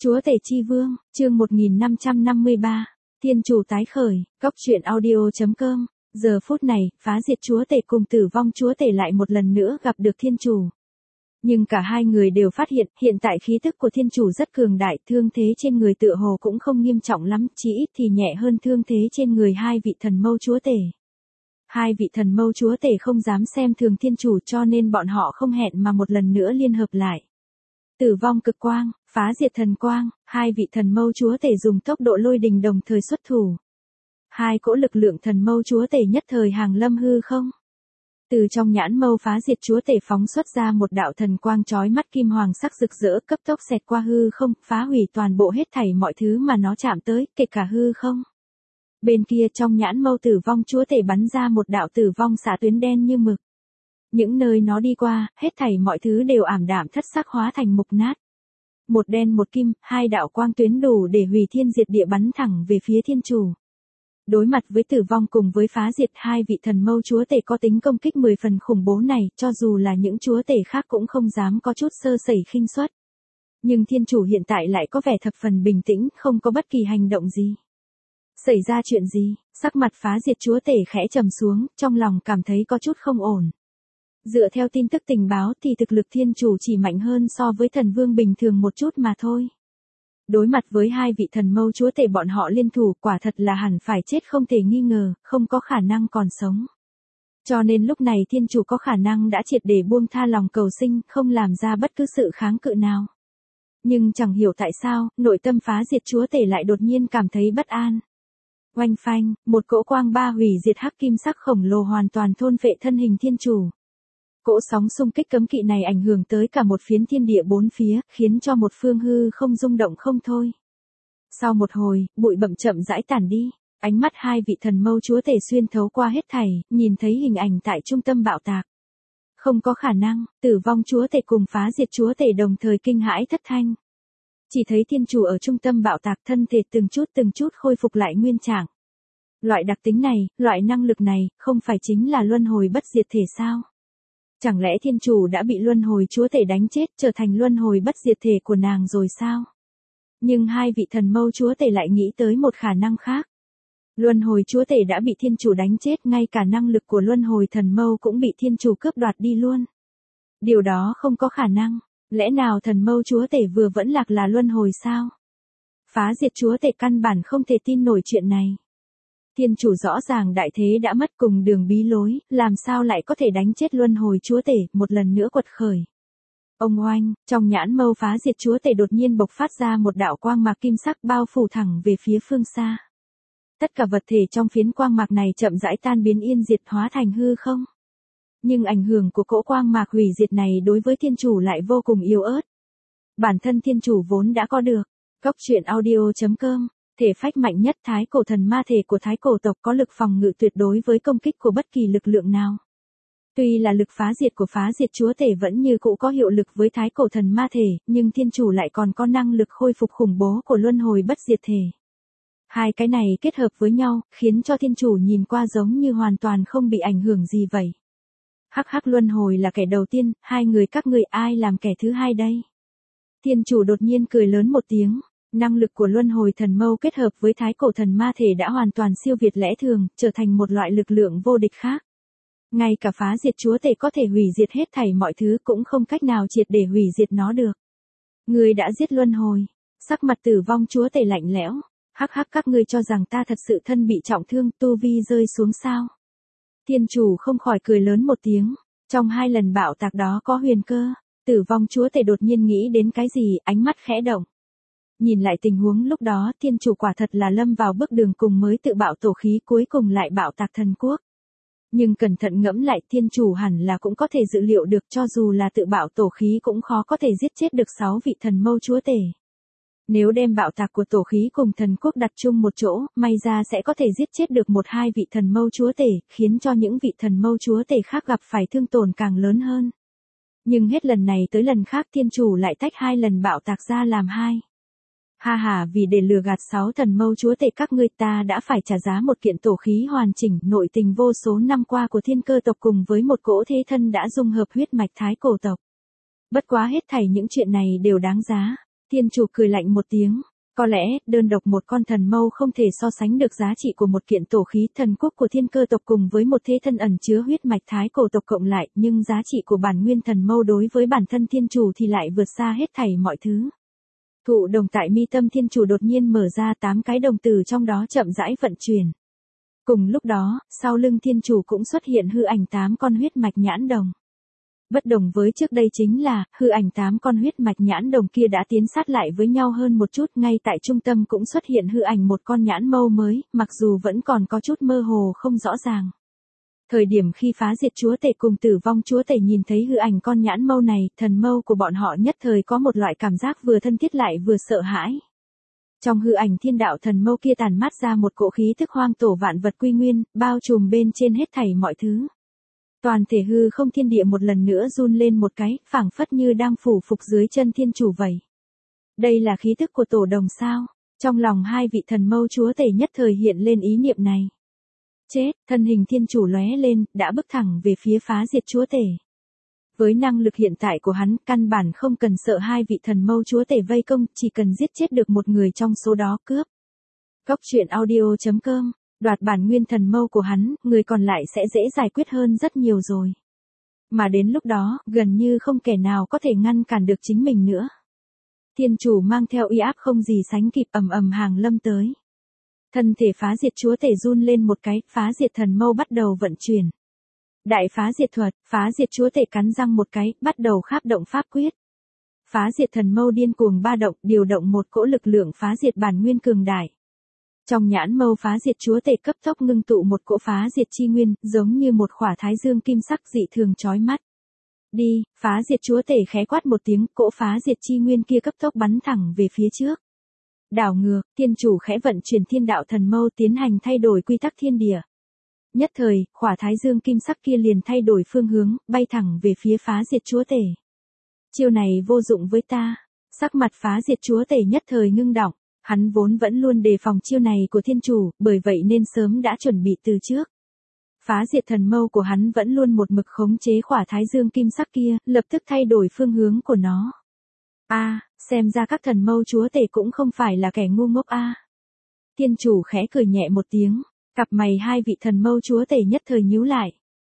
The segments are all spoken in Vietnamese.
Chúa tể chi vương, chương 1553, Thiên chủ tái khởi, góc truyện audio.com. Giờ phút này, phá diệt chúa tể cùng tử vong chúa tể lại một lần nữa gặp được thiên chủ. Nhưng cả hai người đều phát hiện tại khí tức của thiên chủ rất cường đại, thương thế trên người tựa hồ cũng không nghiêm trọng lắm, chỉ ít thì nhẹ hơn thương thế trên người hai vị thần mâu chúa tể. Hai vị thần mâu chúa tể không dám xem thường thiên chủ cho nên bọn họ không hẹn mà một lần nữa liên hợp lại. Tử vong cực quang, phá diệt thần quang, hai vị thần mâu chúa tể dùng tốc độ lôi đình đồng thời xuất thủ. Hai cỗ lực lượng thần mâu chúa tể nhất thời hàng lâm hư không. Từ trong nhãn mâu phá diệt chúa tể phóng xuất ra một đạo thần quang chói mắt kim hoàng sắc rực rỡ cấp tốc xẹt qua hư không, phá hủy toàn bộ hết thảy mọi thứ mà nó chạm tới, kể cả hư không. Bên kia trong nhãn mâu tử vong chúa tể bắn ra một đạo tử vong xạ tuyến đen như mực. Những nơi nó đi qua, hết thảy mọi thứ đều ảm đạm thất sắc hóa thành mục nát. Một đen một kim, hai đạo quang tuyến đủ để hủy thiên diệt địa bắn thẳng về phía thiên chủ. Đối mặt với tử vong cùng với phá diệt hai vị thần mâu chúa tể có tính công kích 10 phần khủng bố này, cho dù là những chúa tể khác cũng không dám có chút sơ sẩy khinh suất. Nhưng thiên chủ hiện tại lại có vẻ thập phần bình tĩnh, không có bất kỳ hành động gì. Xảy ra chuyện gì? Sắc mặt phá diệt chúa tể khẽ trầm xuống, trong lòng cảm thấy có chút không ổn. Dựa theo tin tức tình báo thì thực lực thiên chủ chỉ mạnh hơn so với thần vương bình thường một chút mà thôi. Đối mặt với hai vị thần mâu chúa tể bọn họ liên thủ quả thật là hẳn phải chết không thể nghi ngờ, không có khả năng còn sống. Cho nên lúc này thiên chủ có khả năng đã triệt để buông tha lòng cầu sinh, không làm ra bất cứ sự kháng cự nào. Nhưng chẳng hiểu tại sao, nội tâm phá diệt chúa tể lại đột nhiên cảm thấy bất an. Oanh phanh, một cỗ quang ba hủy diệt hắc kim sắc khổng lồ hoàn toàn thôn phệ thân hình thiên chủ. Cỗ sóng xung kích cấm kỵ này ảnh hưởng tới cả một phiến thiên địa bốn phía, khiến cho một phương hư không rung động không thôi. Sau một hồi, bụi bặm chậm rãi tản đi, ánh mắt hai vị thần mâu chúa tể xuyên thấu qua hết thảy, nhìn thấy hình ảnh tại trung tâm bạo tạc. Không có khả năng, tử vong chúa tể cùng phá diệt chúa tể đồng thời kinh hãi thất thanh. Chỉ thấy thiên chủ ở trung tâm bạo tạc thân thể từng chút khôi phục lại nguyên trạng. Loại đặc tính này, loại năng lực này, không phải chính là luân hồi bất diệt thể sao? Chẳng lẽ thiên chủ đã bị luân hồi chúa tể đánh chết trở thành luân hồi bất diệt thể của nàng rồi sao? Nhưng hai vị thần mâu chúa tể lại nghĩ tới một khả năng khác. Luân hồi chúa tể đã bị thiên chủ đánh chết, ngay cả năng lực của luân hồi thần mâu cũng bị thiên chủ cướp đoạt đi luôn. Điều đó không có khả năng, lẽ nào thần mâu chúa tể vừa vẫn lạc là luân hồi sao? Phá diệt chúa tể căn bản không thể tin nổi chuyện này. Thiên chủ rõ ràng đại thế đã mất cùng đường bí lối, làm sao lại có thể đánh chết luân hồi chúa tể, một lần nữa quật khởi. Ông oanh, trong nhãn mâu phá diệt chúa tể đột nhiên bộc phát ra một đạo quang mạc kim sắc bao phủ thẳng về phía phương xa. Tất cả vật thể trong phiến quang mạc này chậm rãi tan biến yên diệt hóa thành hư không. Nhưng ảnh hưởng của cỗ quang mạc hủy diệt này đối với thiên chủ lại vô cùng yếu ớt. Bản thân thiên chủ vốn đã có được. Góc truyện audio.com. Thể phách mạnh nhất thái cổ thần ma thể của thái cổ tộc có lực phòng ngự tuyệt đối với công kích của bất kỳ lực lượng nào. Tuy là lực phá diệt của phá diệt chúa tể vẫn như cũ có hiệu lực với thái cổ thần ma thể, nhưng thiên chủ lại còn có năng lực khôi phục khủng bố của luân hồi bất diệt thể. Hai cái này kết hợp với nhau, khiến cho thiên chủ nhìn qua giống như hoàn toàn không bị ảnh hưởng gì vậy. Hắc hắc luân hồi là kẻ đầu tiên, hai người các ngươi ai làm kẻ thứ hai đây? Thiên chủ đột nhiên cười lớn một tiếng. Năng lực của luân hồi thần mâu kết hợp với thái cổ thần ma thể đã hoàn toàn siêu việt lẽ thường, trở thành một loại lực lượng vô địch khác. Ngay cả phá diệt chúa tể có thể hủy diệt hết thảy mọi thứ cũng không cách nào triệt để hủy diệt nó được. Ngươi đã giết luân hồi. Sắc mặt tử vong chúa tể lạnh lẽo. Hắc hắc các ngươi cho rằng ta thật sự thân bị trọng thương, tu vi rơi xuống sao? Thiên chủ không khỏi cười lớn một tiếng. Trong hai lần bạo tạc đó có huyền cơ. Tử vong chúa tể đột nhiên nghĩ đến cái gì, ánh mắt khẽ động. Nhìn lại tình huống lúc đó, thiên chủ quả thật là lâm vào bước đường cùng mới tự bạo tổ khí cuối cùng lại bạo tạc thần quốc. Nhưng cẩn thận ngẫm lại thiên chủ hẳn là cũng có thể dự liệu được cho dù là tự bạo tổ khí cũng khó có thể giết chết được 6 vị thần mâu chúa tể. Nếu đem bạo tạc của tổ khí cùng thần quốc đặt chung một chỗ, may ra sẽ có thể giết chết được 1-2 vị thần mâu chúa tể, khiến cho những vị thần mâu chúa tể khác gặp phải thương tổn càng lớn hơn. Nhưng hết lần này tới lần khác thiên chủ lại tách 2 lần bạo tạc ra làm 2. Ha ha, vì để lừa gạt 6 thần mâu chúa tể các ngươi ta đã phải trả giá một kiện tổ khí hoàn chỉnh nội tình vô số năm qua của thiên cơ tộc cùng với một cỗ thế thân đã dung hợp huyết mạch thái cổ tộc. Bất quá hết thảy những chuyện này đều đáng giá. Thiên chủ cười lạnh một tiếng. Có lẽ, đơn độc một con thần mâu không thể so sánh được giá trị của một kiện tổ khí thần quốc của thiên cơ tộc cùng với một thế thân ẩn chứa huyết mạch thái cổ tộc cộng lại, nhưng giá trị của bản nguyên thần mâu đối với bản thân thiên chủ thì lại vượt xa hết thảy mọi thứ. Thụ đồng tại mi tâm thiên chủ đột nhiên mở ra 8 cái đồng tử trong đó chậm rãi vận chuyển. Cùng lúc đó, sau lưng thiên chủ cũng xuất hiện hư ảnh 8 con huyết mạch nhãn đồng. Bất đồng với trước đây chính là, hư ảnh 8 con huyết mạch nhãn đồng kia đã tiến sát lại với nhau hơn một chút, ngay tại trung tâm cũng xuất hiện hư ảnh một con nhãn mâu mới, mặc dù vẫn còn có chút mơ hồ không rõ ràng. Thời điểm khi phá diệt chúa tể cùng tử vong chúa tể nhìn thấy hư ảnh con nhãn mâu này, thần mâu của bọn họ nhất thời có một loại cảm giác vừa thân thiết lại vừa sợ hãi. Trong hư ảnh thiên đạo thần mâu kia tàn mát ra một cỗ khí thức hoang tổ vạn vật quy nguyên, bao trùm bên trên hết thảy mọi thứ. Toàn thể hư không thiên địa một lần nữa run lên một cái, phảng phất như đang phủ phục dưới chân thiên chủ vậy. Đây là khí thức của tổ đồng sao? Trong lòng hai vị thần mâu chúa tể nhất thời hiện lên ý niệm này. Chết, thân hình thiên chủ lóe lên, đã bước thẳng về phía phá diệt chúa tể. Với năng lực hiện tại của hắn, căn bản không cần sợ hai vị thần mâu chúa tể vây công, chỉ cần giết chết được một người trong số đó cướp. Cốc truyện audio.com, đoạt bản nguyên thần mâu của hắn, người còn lại sẽ dễ giải quyết hơn rất nhiều rồi. Mà đến lúc đó, gần như không kẻ nào có thể ngăn cản được chính mình nữa. Thiên chủ mang theo uy áp không gì sánh kịp ầm ầm hàng lâm tới. Thân thể phá diệt chúa tể run lên một cái, phá diệt thần mâu bắt đầu vận chuyển. Đại phá diệt thuật, phá diệt chúa tể cắn răng một cái, bắt đầu kháp động pháp quyết. Phá diệt thần mâu điên cuồng ba động, điều động một cỗ lực lượng phá diệt bản nguyên cường đại. Trong nhãn mâu phá diệt chúa tể cấp tốc ngưng tụ một cỗ phá diệt chi nguyên, giống như một khỏa thái dương kim sắc dị thường chói mắt. Đi, phá diệt chúa tể khẽ quát một tiếng, cỗ phá diệt chi nguyên kia cấp tốc bắn thẳng về phía trước. Đảo ngược, thiên chủ khẽ vận chuyển thiên đạo thần mâu tiến hành thay đổi quy tắc thiên địa. Nhất thời, khỏa thái dương kim sắc kia liền thay đổi phương hướng, bay thẳng về phía phá diệt chúa tể. Chiêu này vô dụng với ta. Sắc mặt phá diệt chúa tể nhất thời ngưng đọng. Hắn vốn vẫn luôn đề phòng chiêu này của thiên chủ, bởi vậy nên sớm đã chuẩn bị từ trước. Phá diệt thần mâu của hắn vẫn luôn một mực khống chế khỏa thái dương kim sắc kia, lập tức thay đổi phương hướng của nó. Xem ra các thần mâu chúa tể cũng không phải là kẻ ngu ngốc Thiên chủ khẽ cười nhẹ một tiếng, cặp mày hai vị thần mâu chúa tể nhất thời nhíu lại.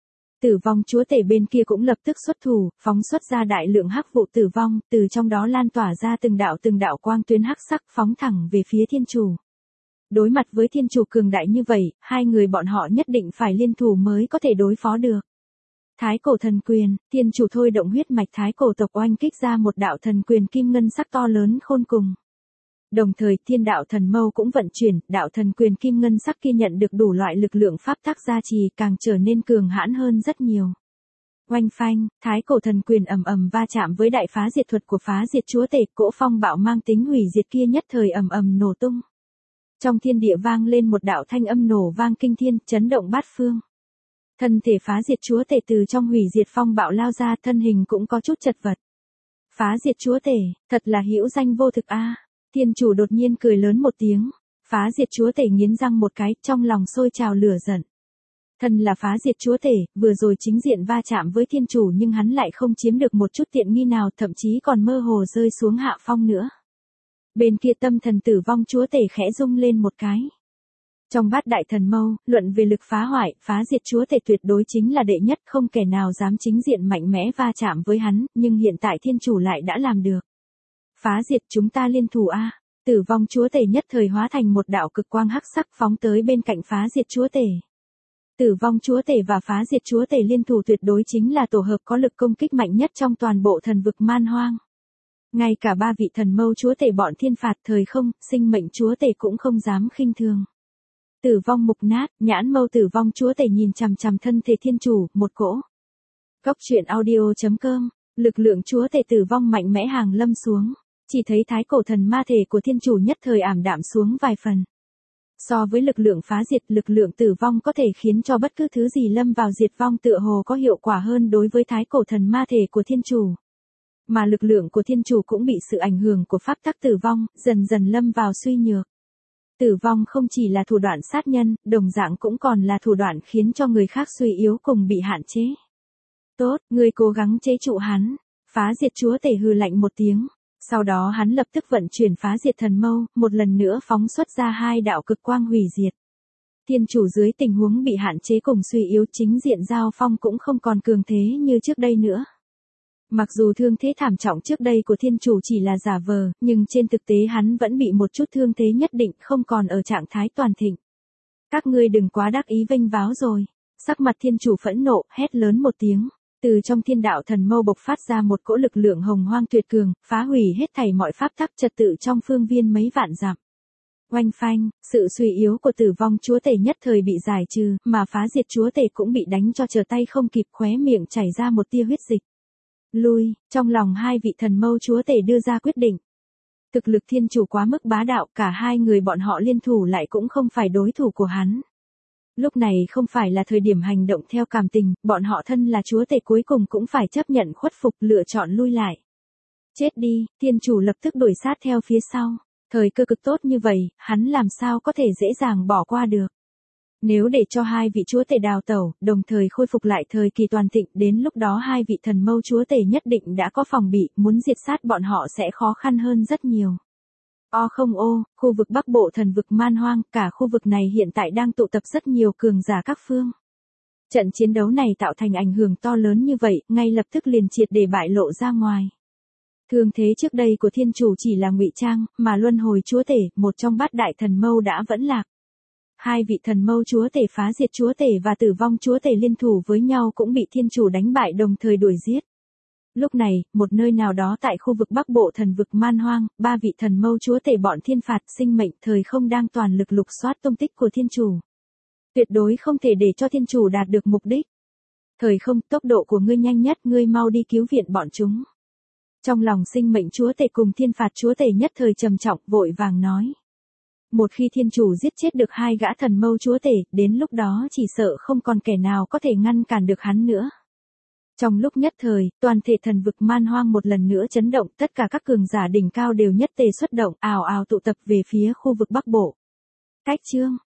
Tử vong chúa tể bên kia cũng lập tức xuất thủ, phóng xuất ra đại lượng hắc vụ tử vong, từ trong đó lan tỏa ra từng đạo quang tuyến hắc sắc phóng thẳng về phía thiên chủ. Đối mặt với thiên chủ cường đại như vậy, hai người bọn họ nhất định phải liên thủ mới có thể đối phó được. Thái cổ thần quyền, thiên chủ thôi động huyết mạch thái cổ tộc oanh kích ra một đạo thần quyền kim ngân sắc to lớn khôn cùng. Đồng thời thiên đạo thần mâu cũng vận chuyển, đạo thần quyền kim ngân sắc kia nhận được đủ loại lực lượng pháp tắc gia trì càng trở nên cường hãn hơn rất nhiều. Oanh phanh, thái cổ thần quyền ầm ầm va chạm với đại phá diệt thuật của phá diệt chúa tể, cỗ phong bạo mang tính hủy diệt kia nhất thời ầm ầm nổ tung. Trong thiên địa vang lên một đạo thanh âm nổ vang kinh thiên, chấn động bát phương. Thân thể phá diệt chúa tể từ trong hủy diệt phong bạo lao ra, thân hình cũng có chút chật vật. Phá diệt chúa tể, thật là hữu danh vô thực Thiên chủ đột nhiên cười lớn một tiếng, phá diệt chúa tể nghiến răng một cái, trong lòng sôi trào lửa giận. Thân là phá diệt chúa tể, vừa rồi chính diện va chạm với thiên chủ nhưng hắn lại không chiếm được một chút tiện nghi nào, thậm chí còn mơ hồ rơi xuống hạ phong nữa. Bên kia tâm thần tử vong chúa tể khẽ rung lên một cái. Trong bát đại thần mâu, luận về lực phá hoại, phá diệt chúa tể tuyệt đối chính là đệ nhất, không kẻ nào dám chính diện mạnh mẽ va chạm với hắn, nhưng hiện tại thiên chủ lại đã làm được. Phá diệt chúng ta liên thủ Tử vong chúa tể nhất thời hóa thành một đạo cực quang hắc sắc phóng tới bên cạnh phá diệt chúa tể. Tử vong chúa tể và phá diệt chúa tể liên thủ tuyệt đối chính là tổ hợp có lực công kích mạnh nhất trong toàn bộ thần vực man hoang. Ngay cả ba vị thần mâu chúa tể bọn thiên phạt thời không, sinh mệnh chúa tể cũng không dám khinh thường. Tử vong mục nát, nhãn mâu tử vong chúa tể nhìn chằm chằm thân thể thiên chủ, một cỗ. Cốc truyện audio.com, lực lượng chúa tể tử vong mạnh mẽ hàng lâm xuống. Chỉ thấy thái cổ thần ma thể của thiên chủ nhất thời ảm đạm xuống vài phần. So với lực lượng phá diệt, lực lượng tử vong có thể khiến cho bất cứ thứ gì lâm vào diệt vong tựa hồ có hiệu quả hơn đối với thái cổ thần ma thể của thiên chủ. Mà lực lượng của thiên chủ cũng bị sự ảnh hưởng của pháp tắc tử vong, dần dần lâm vào suy nhược. Tử vong không chỉ là thủ đoạn sát nhân, đồng dạng cũng còn là thủ đoạn khiến cho người khác suy yếu cùng bị hạn chế. Tốt, ngươi cố gắng chế trụ hắn. Phá diệt chúa tể hừ lạnh một tiếng. Sau đó hắn lập tức vận chuyển phá diệt thần mâu, một lần nữa phóng xuất ra 2 đạo cực quang hủy diệt. Thiên chủ dưới tình huống bị hạn chế cùng suy yếu, chính diện giao phong cũng không còn cường thế như trước đây nữa. Mặc dù thương thế thảm trọng trước đây của thiên chủ chỉ là giả vờ, nhưng trên thực tế hắn vẫn bị một chút thương thế nhất định, không còn ở trạng thái toàn thịnh. Các ngươi đừng quá đắc ý vênh váo rồi. Sắc mặt thiên chủ phẫn nộ, hét lớn một tiếng. Từ trong thiên đạo thần mâu bộc phát ra một cỗ lực lượng hồng hoang tuyệt cường, phá hủy hết thảy mọi pháp tắc trật tự trong phương viên mấy vạn dặm. Oanh phanh, sự suy yếu của tử vong chúa tể nhất thời bị giải trừ, mà phá diệt chúa tể cũng bị đánh cho trở tay không kịp, khóe miệng chảy ra một tia huyết dịch. Lui, trong lòng 2 vị thần mâu chúa tể đưa ra quyết định. Thực lực thiên chủ quá mức bá đạo, cả 2 người bọn họ liên thủ lại cũng không phải đối thủ của hắn. Lúc này không phải là thời điểm hành động theo cảm tình, bọn họ thân là chúa tể cuối cùng cũng phải chấp nhận khuất phục, lựa chọn lui lại. Chết đi, thiên chủ lập tức đuổi sát theo phía sau. Thời cơ cực tốt như vậy, hắn làm sao có thể dễ dàng bỏ qua được. Nếu để cho 2 vị chúa tể đào tẩu, đồng thời khôi phục lại thời kỳ toàn thịnh, đến lúc đó 2 vị thần mâu chúa tể nhất định đã có phòng bị, muốn diệt sát bọn họ sẽ khó khăn hơn rất nhiều. Khu vực Bắc Bộ thần vực man hoang, cả khu vực này hiện tại đang tụ tập rất nhiều cường giả các phương. Trận chiến đấu này tạo thành ảnh hưởng to lớn như vậy, ngay lập tức liền triệt để bại lộ ra ngoài. Thương thế trước đây của thiên chủ chỉ là ngụy trang, mà luân hồi chúa tể, một trong 8 đại thần mâu đã vẫn lạc. 2 vị thần mâu chúa tể, phá diệt chúa tể và tử vong chúa tể liên thủ với nhau cũng bị thiên chủ đánh bại, đồng thời đuổi giết. Lúc này, một nơi nào đó tại khu vực Bắc Bộ thần vực man hoang, 3 vị thần mâu chúa tể bọn thiên phạt sinh mệnh thời không đang toàn lực lục soát tung tích của thiên chủ. Tuyệt đối không thể để cho thiên chủ đạt được mục đích. Thời không, tốc độ của ngươi nhanh nhất, ngươi mau đi cứu viện bọn chúng. Trong lòng sinh mệnh chúa tể cùng thiên phạt chúa tể nhất thời trầm trọng, vội vàng nói. Một khi thiên chủ giết chết được 2 gã thần mâu chúa tể, đến lúc đó chỉ sợ không còn kẻ nào có thể ngăn cản được hắn nữa. Trong lúc nhất thời, toàn thể thần vực man hoang một lần nữa chấn động, tất cả các cường giả đỉnh cao đều nhất tề xuất động, ào ào tụ tập về phía khu vực Bắc Bộ. Cách chương